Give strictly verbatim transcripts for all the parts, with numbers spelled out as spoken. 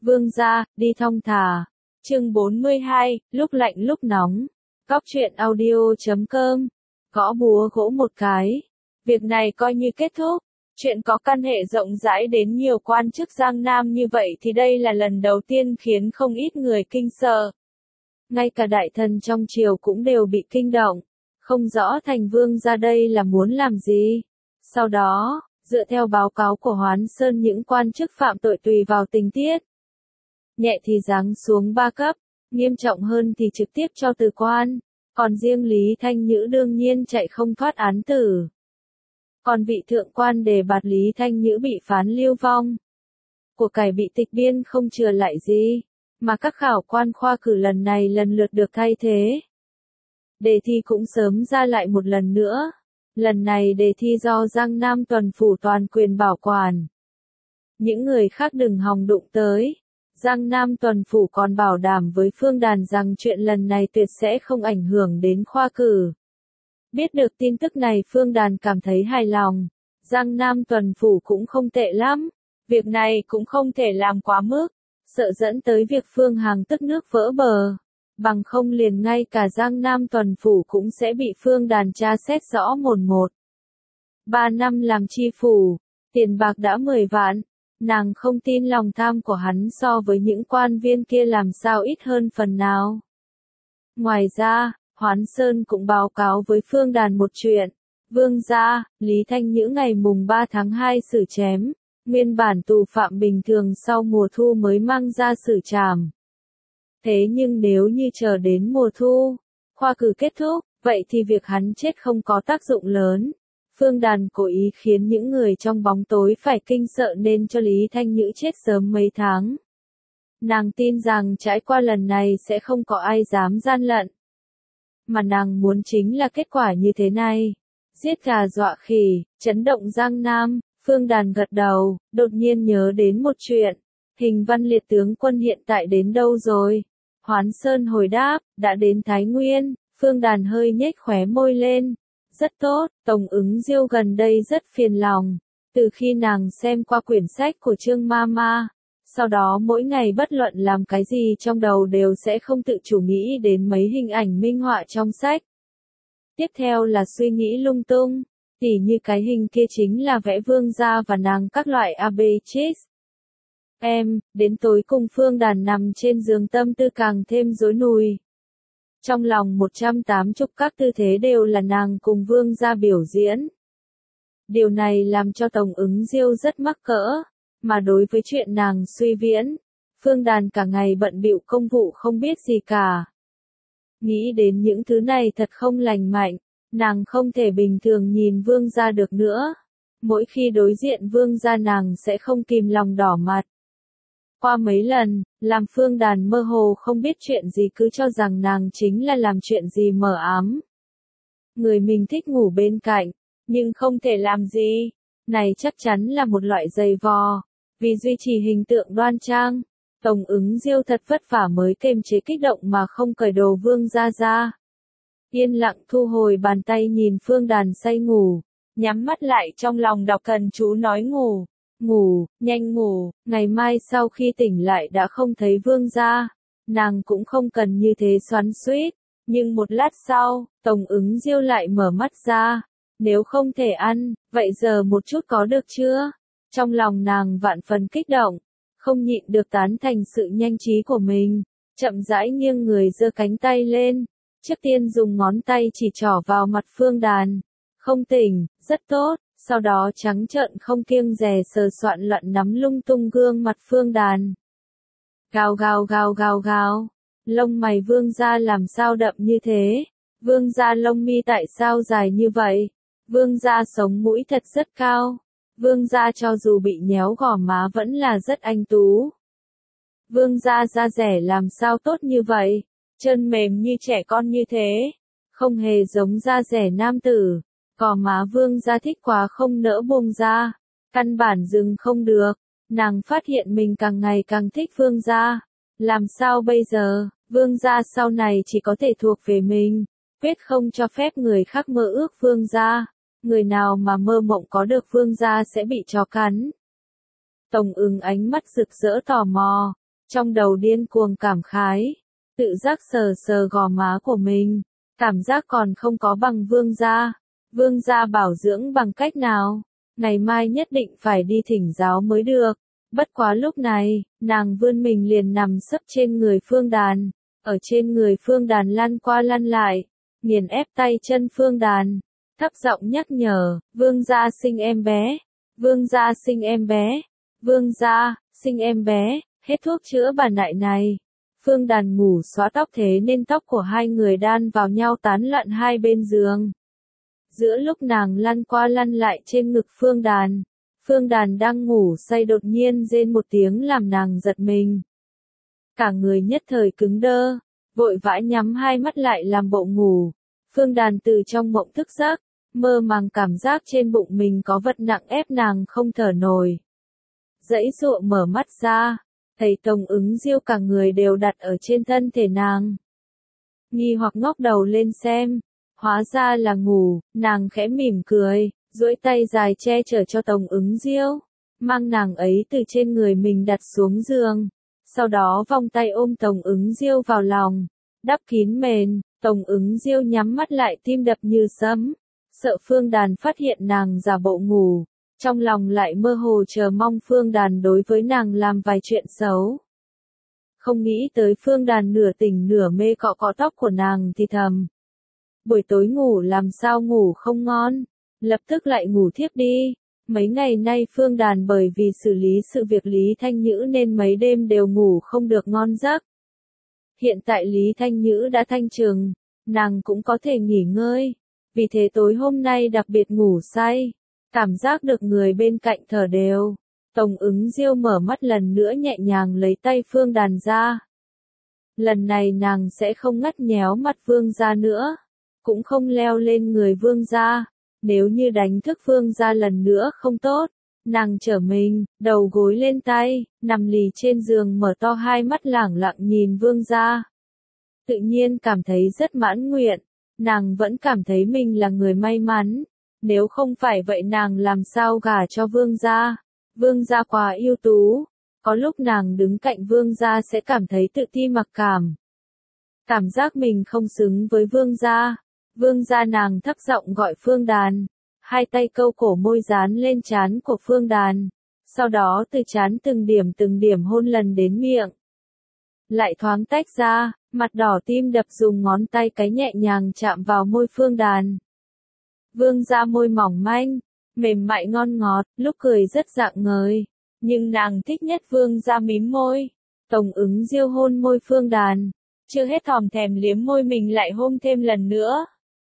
Vương gia, đi thong thả. Chương bốn mươi hai, lúc lạnh lúc nóng. Cóc truyện audio chấm com. Gõ búa gỗ một cái. Việc này coi như kết thúc. Chuyện có căn hệ rộng rãi đến nhiều quan chức Giang Nam như vậy thì đây là lần đầu tiên khiến không ít người kinh sợ. Ngay cả đại thần trong triều cũng đều bị kinh động. Không rõ thành vương ra đây là muốn làm gì. Sau đó, dựa theo báo cáo của Hoán Sơn những quan chức phạm tội tùy vào tình tiết. Nhẹ thì giáng xuống ba cấp, nghiêm trọng hơn thì trực tiếp cho từ quan, còn riêng Lý Thanh Nhữ đương nhiên chạy không thoát án tử. Còn vị thượng quan đề bạt Lý Thanh Nhữ bị phán lưu vong. Của cải bị tịch biên không chừa lại gì, mà các khảo quan khoa cử lần này lần lượt được thay thế. Đề thi cũng sớm ra lại một lần nữa. Lần này đề thi do Giang Nam tuần phủ toàn quyền bảo quản. Những người khác đừng hòng đụng tới. Giang Nam tuần phủ còn bảo đảm với Phương Đàn rằng chuyện lần này tuyệt sẽ không ảnh hưởng đến khoa cử. Biết được tin tức này Phương Đàn cảm thấy hài lòng. Giang Nam tuần phủ cũng không tệ lắm. Việc này cũng không thể làm quá mức. Sợ dẫn tới việc Phương Hằng tức nước vỡ bờ. Bằng không liền ngay cả Giang Nam tuần phủ cũng sẽ bị Phương Đàn tra xét rõ mồn một. Ba năm làm tri phủ, tiền bạc đã mười vạn, nàng không tin lòng tham của hắn so với những quan viên kia làm sao ít hơn phần nào. Ngoài ra, Hoán Sơn cũng báo cáo với Phương Đàn một chuyện. Vương gia, Lý Thanh Nhữ ngày mùng ba tháng hai xử chém, nguyên bản tù phạm bình thường sau mùa thu mới mang ra xử trảm. Thế nhưng nếu như chờ đến mùa thu, khoa cử kết thúc, vậy thì việc hắn chết không có tác dụng lớn. Phương Đàn cố ý khiến những người trong bóng tối phải kinh sợ nên cho Lý Thanh Nhữ chết sớm mấy tháng. Nàng tin rằng trải qua lần này sẽ không có ai dám gian lận. Mà nàng muốn chính là kết quả như thế này. Giết gà dọa khỉ, chấn động Giang Nam, Phương Đàn gật đầu, đột nhiên nhớ đến một chuyện. Hình Văn Liệt tướng quân hiện tại đến đâu rồi? Hoán Sơn hồi đáp, đã đến Thái Nguyên. Phương Đàn hơi nhếch khóe môi lên. Rất tốt, Tổng ứng Diêu gần đây rất phiền lòng. Từ khi nàng xem qua quyển sách của Trương Mama, sau đó mỗi ngày bất luận làm cái gì trong đầu đều sẽ không tự chủ nghĩ đến mấy hình ảnh minh họa trong sách. Tiếp theo là suy nghĩ lung tung, tỉ như cái hình kia chính là vẽ vương gia và nàng các loại a bê chích. Em, đến tối cùng Phương Đàn nằm trên giường tâm tư càng thêm rối nùi. Trong lòng một trăm tám mươi các tư thế đều là nàng cùng vương gia biểu diễn. Điều này làm cho Tổng ứng Diêu rất mắc cỡ, mà đối với chuyện nàng suy viễn, Phương Đàn cả ngày bận bịu công vụ không biết gì cả. Nghĩ đến những thứ này thật không lành mạnh, nàng không thể bình thường nhìn vương gia được nữa. Mỗi khi đối diện vương gia nàng sẽ không kìm lòng đỏ mặt. Qua mấy lần, làm Phương Đàn mơ hồ không biết chuyện gì cứ cho rằng nàng chính là làm chuyện gì mờ ám. Người mình thích ngủ bên cạnh, nhưng không thể làm gì. Này chắc chắn là một loại giày vò. Vì duy trì hình tượng đoan trang, Tổng ứng Diêu thật vất vả mới kiềm chế kích động mà không cởi đồ vương ra ra. Yên lặng thu hồi bàn tay nhìn Phương Đàn say ngủ, nhắm mắt lại trong lòng đọc thần chú nói ngủ. Ngủ, nhanh ngủ, ngày mai sau khi tỉnh lại đã không thấy vương gia. Nàng cũng không cần như thế xoắn xuýt. Nhưng một lát sau, Tổng ứng Diêu lại mở mắt ra. Nếu không thể ăn, vậy giờ một chút có được chưa? Trong lòng nàng vạn phần kích động, không nhịn được tán thành sự nhanh trí của mình. Chậm rãi nghiêng người giơ cánh tay lên. Trước tiên dùng ngón tay chỉ trỏ vào mặt Phương Đàn. Không tỉnh, rất tốt. Sau đó trắng trợn không kiêng dè sờ soạn loạn nắm lung tung gương mặt Phương Đàn. Gào gào gào gào gào. Lông mày vương gia làm sao đậm như thế? Vương gia lông mi tại sao dài như vậy? Vương gia sống mũi thật rất cao. Vương gia cho dù bị nhéo gò má vẫn là rất anh tú. Vương gia da rẻ làm sao tốt như vậy? Chân mềm như trẻ con như thế. Không hề giống da rẻ nam tử. Cò má vương gia thích quá không nỡ buông ra. Căn bản dừng không được. Nàng phát hiện mình càng ngày càng thích vương gia. Làm sao bây giờ? Vương gia sau này chỉ có thể thuộc về mình. Quyết không cho phép người khác mơ ước vương gia. Người nào mà mơ mộng có được vương gia sẽ bị chó cắn. Tổng ứng ánh mắt rực rỡ tò mò. trong đầu điên cuồng cảm khái, tự giác sờ sờ gò má của mình, cảm giác còn không có bằng Vương gia. Vương gia bảo dưỡng bằng cách nào? Ngày mai nhất định phải đi thỉnh giáo mới được. Bất quá lúc này, nàng vươn mình liền nằm sấp trên người Phương Đàn, ở trên người Phương Đàn lăn qua lăn lại, nghiền ép tay chân Phương Đàn, thấp giọng nhắc nhở, Vương gia sinh em bé, Vương gia sinh em bé, Vương gia, sinh em bé, hết thuốc chữa bà nại này. Phương Đàn ngủ xóa tóc thế nên tóc của hai người đan vào nhau tán loạn hai bên giường. Giữa lúc nàng lăn qua lăn lại trên ngực Phương Đàn, Phương Đàn đang ngủ say đột nhiên rên một tiếng làm nàng giật mình. Cả người nhất thời cứng đơ, vội vã nhắm hai mắt lại làm bộ ngủ. Phương Đàn từ trong mộng thức giấc, mơ màng cảm giác trên bụng mình có vật nặng ép nàng không thở nổi. Dãy dụa mở mắt ra, thấy Tống Ứng Diêu cả người đều đặt ở trên thân thể nàng. Nghi hoặc ngóc đầu lên xem, hóa ra là ngủ, nàng khẽ mỉm cười, duỗi tay dài che chở cho Tống Ứng Diêu, mang nàng ấy từ trên người mình đặt xuống giường, sau đó vòng tay ôm Tống Ứng Diêu vào lòng, đắp kín mền. Tống Ứng Diêu nhắm mắt lại tim đập như sấm, sợ Phương Đàn phát hiện nàng giả bộ ngủ, trong lòng lại mơ hồ chờ mong Phương Đàn đối với nàng làm vài chuyện xấu. Không nghĩ tới Phương Đàn nửa tỉnh nửa mê cọ cọ tóc của nàng thì thầm. Buổi tối ngủ làm sao ngủ không ngon, lập tức lại ngủ thiếp đi. Mấy ngày nay Phương Đàn bởi vì xử lý sự việc Lý Thanh Nhữ nên mấy đêm đều ngủ không được ngon giấc. Hiện tại Lý Thanh Nhữ đã thanh trừng, nàng cũng có thể nghỉ ngơi, vì thế tối hôm nay đặc biệt ngủ say, cảm giác được người bên cạnh thở đều. Tống Ứng Diêu mở mắt lần nữa nhẹ nhàng lấy tay Phương Đàn ra. Lần này nàng sẽ không ngắt nhéo mặt Vương gia nữa, cũng không leo lên người Vương gia, nếu như đánh thức Vương gia lần nữa không tốt. Nàng trở mình, đầu gối lên tay, nằm lì trên giường mở to hai mắt lẳng lặng nhìn Vương gia. Tự nhiên cảm thấy rất mãn nguyện, nàng vẫn cảm thấy mình là người may mắn, nếu không phải vậy nàng làm sao gả cho Vương gia. Vương gia quá ưu tú, có lúc nàng đứng cạnh Vương gia sẽ cảm thấy tự ti mặc cảm. Cảm giác mình không xứng với Vương gia. Vương gia nàng thấp giọng gọi Phương Đàn. Hai tay câu cổ môi dán lên trán của Phương Đàn, sau đó từ trán từng điểm từng điểm hôn lần đến miệng. Lại thoáng tách ra, mặt đỏ tim đập dùng ngón tay cái nhẹ nhàng chạm vào môi Phương Đàn. Vương gia môi mỏng manh, mềm mại ngon ngọt, lúc cười rất rạng ngời, nhưng nàng thích nhất Vương gia mím môi. Tống Ứng Diêu hôn môi Phương Đàn, chưa hết thòm thèm liếm môi mình lại hôn thêm lần nữa.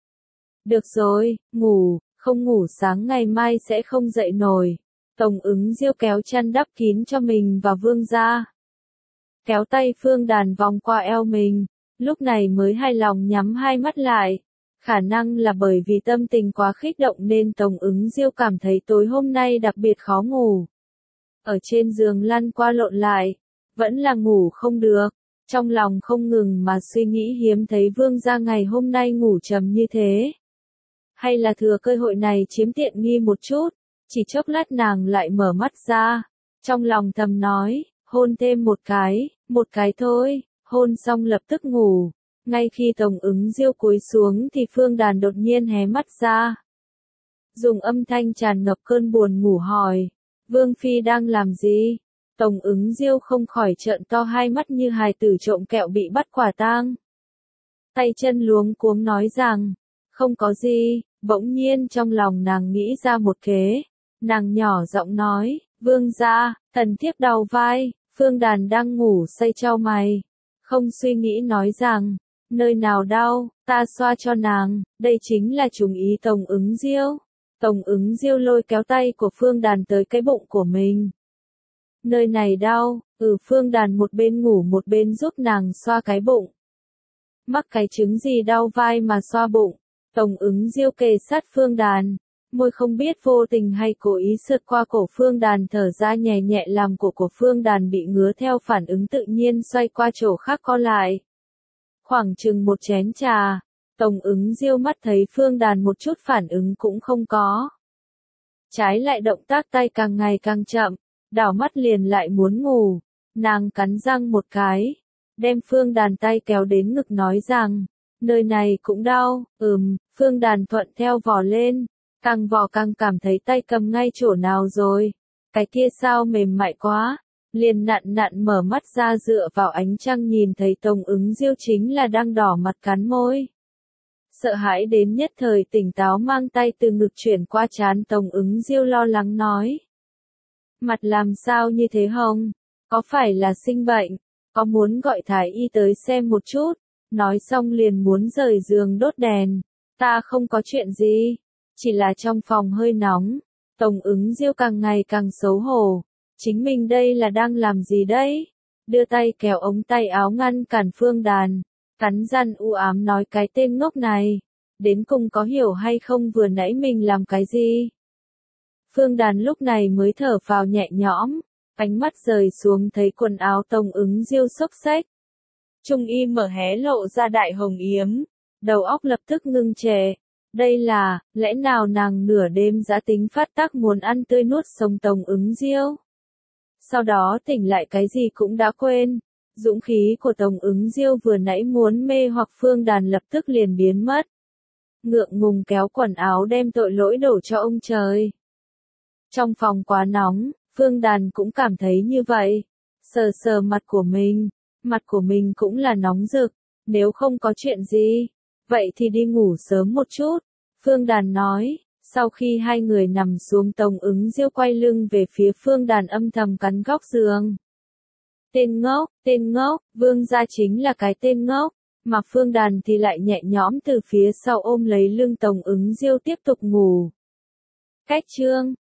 Được rồi, ngủ. Không ngủ sáng ngày mai sẽ không dậy nổi. Tống Ứng Diêu kéo chăn đắp kín cho mình và Vương gia. Kéo tay Phương Đàn vòng qua eo mình, lúc này mới hài lòng nhắm hai mắt lại. Khả năng là bởi vì tâm tình quá kích động nên Tống Ứng Diêu cảm thấy tối hôm nay đặc biệt khó ngủ. Ở trên giường lăn qua lộn lại, vẫn là ngủ không được, trong lòng không ngừng mà suy nghĩ hiếm thấy Vương gia ngày hôm nay ngủ trầm như thế. Hay là thừa cơ hội này chiếm tiện nghi một chút, chỉ chốc lát nàng lại mở mắt ra, trong lòng thầm nói, hôn thêm một cái, một cái thôi, hôn xong lập tức ngủ. Ngay khi Tống Ứng Diêu cúi xuống thì Phương Đàn đột nhiên hé mắt ra. Dùng âm thanh tràn ngập cơn buồn ngủ hỏi, Vương Phi đang làm gì? Tống Ứng Diêu không khỏi trợn to hai mắt như hài tử trộm kẹo bị bắt quả tang. Tay chân luống cuống nói rằng, không có gì. Bỗng nhiên trong lòng nàng nghĩ ra một kế, nàng nhỏ giọng nói, Vương gia, thần thiếp đau vai. Phương Đàn đang ngủ say chau mày, không suy nghĩ nói rằng, nơi nào đau, ta xoa cho nàng, đây chính là trùng ý Tống Ứng Diêu. Tống Ứng Diêu lôi kéo tay của Phương Đàn tới cái bụng của mình. Nơi này đau, ừ. Phương Đàn một bên ngủ một bên giúp nàng xoa cái bụng. Mắc cái chứng gì đau vai mà xoa bụng? Tống Ứng Diêu kề sát Phương Đàn, môi không biết vô tình hay cố ý sượt qua cổ Phương Đàn thở ra nhẹ nhẹ làm cổ của Phương Đàn bị ngứa theo phản ứng tự nhiên xoay qua chỗ khác co lại. Khoảng chừng một chén trà, Tống Ứng Diêu mắt thấy Phương Đàn một chút phản ứng cũng không có. Trái lại động tác tay càng ngày càng chậm, đảo mắt liền lại muốn ngủ. Nàng cắn răng một cái, đem Phương Đàn tay kéo đến ngực nói rằng, nơi này cũng đau, ừm, Phương Đàn thuận theo vò lên, càng vò càng cảm thấy tay cầm ngay chỗ nào rồi, cái kia sao mềm mại quá, liền nặn nặn mở mắt ra dựa vào ánh trăng nhìn thấy Tống Ứng Diêu chính là đang đỏ mặt cắn môi. Sợ hãi đến nhất thời tỉnh táo mang tay từ ngực chuyển qua trán Tống Ứng Diêu lo lắng nói. Mặt làm sao như thế hông? Có phải là sinh bệnh? Có muốn gọi thái y tới xem một chút? Nói xong liền muốn rời giường đốt đèn. Ta không có chuyện gì. Chỉ là trong phòng hơi nóng. Tống Ứng Diêu càng ngày càng xấu hổ. Chính mình đây là đang làm gì đấy? Đưa tay kéo ống tay áo ngăn cản Phương Đàn. Cắn răng u ám nói cái tên ngốc này. Đến cùng có hiểu hay không vừa nãy mình làm cái gì? Phương Đàn lúc này mới thở phào nhẹ nhõm. Ánh mắt rời xuống thấy quần áo Tống Ứng Diêu xốc xếch. Trung y mở hé lộ ra đại hồng yếm. Đầu óc lập tức ngưng trệ. Đây là, lẽ nào nàng nửa đêm giã tính phát tác muốn ăn tươi nuốt sống Tống Ứng Diêu? Sau đó tỉnh lại cái gì cũng đã quên. Dũng khí của Tống Ứng Diêu vừa nãy muốn mê hoặc Phương Đàn lập tức liền biến mất. Ngượng ngùng kéo quần áo đem tội lỗi đổ cho ông trời. Trong phòng quá nóng, Phương Đàn cũng cảm thấy như vậy. Sờ sờ mặt của mình, mặt của mình cũng là nóng rực. Nếu không có chuyện gì, vậy thì đi ngủ sớm một chút. Phương Đàn nói, sau khi hai người nằm xuống Tống Ứng Diêu quay lưng về phía Phương Đàn âm thầm cắn góc giường. Tên ngốc, tên ngốc, Vương gia chính là cái tên ngốc, mà Phương Đàn thì lại nhẹ nhõm từ phía sau ôm lấy lưng Tống Ứng Diêu tiếp tục ngủ. Cách chương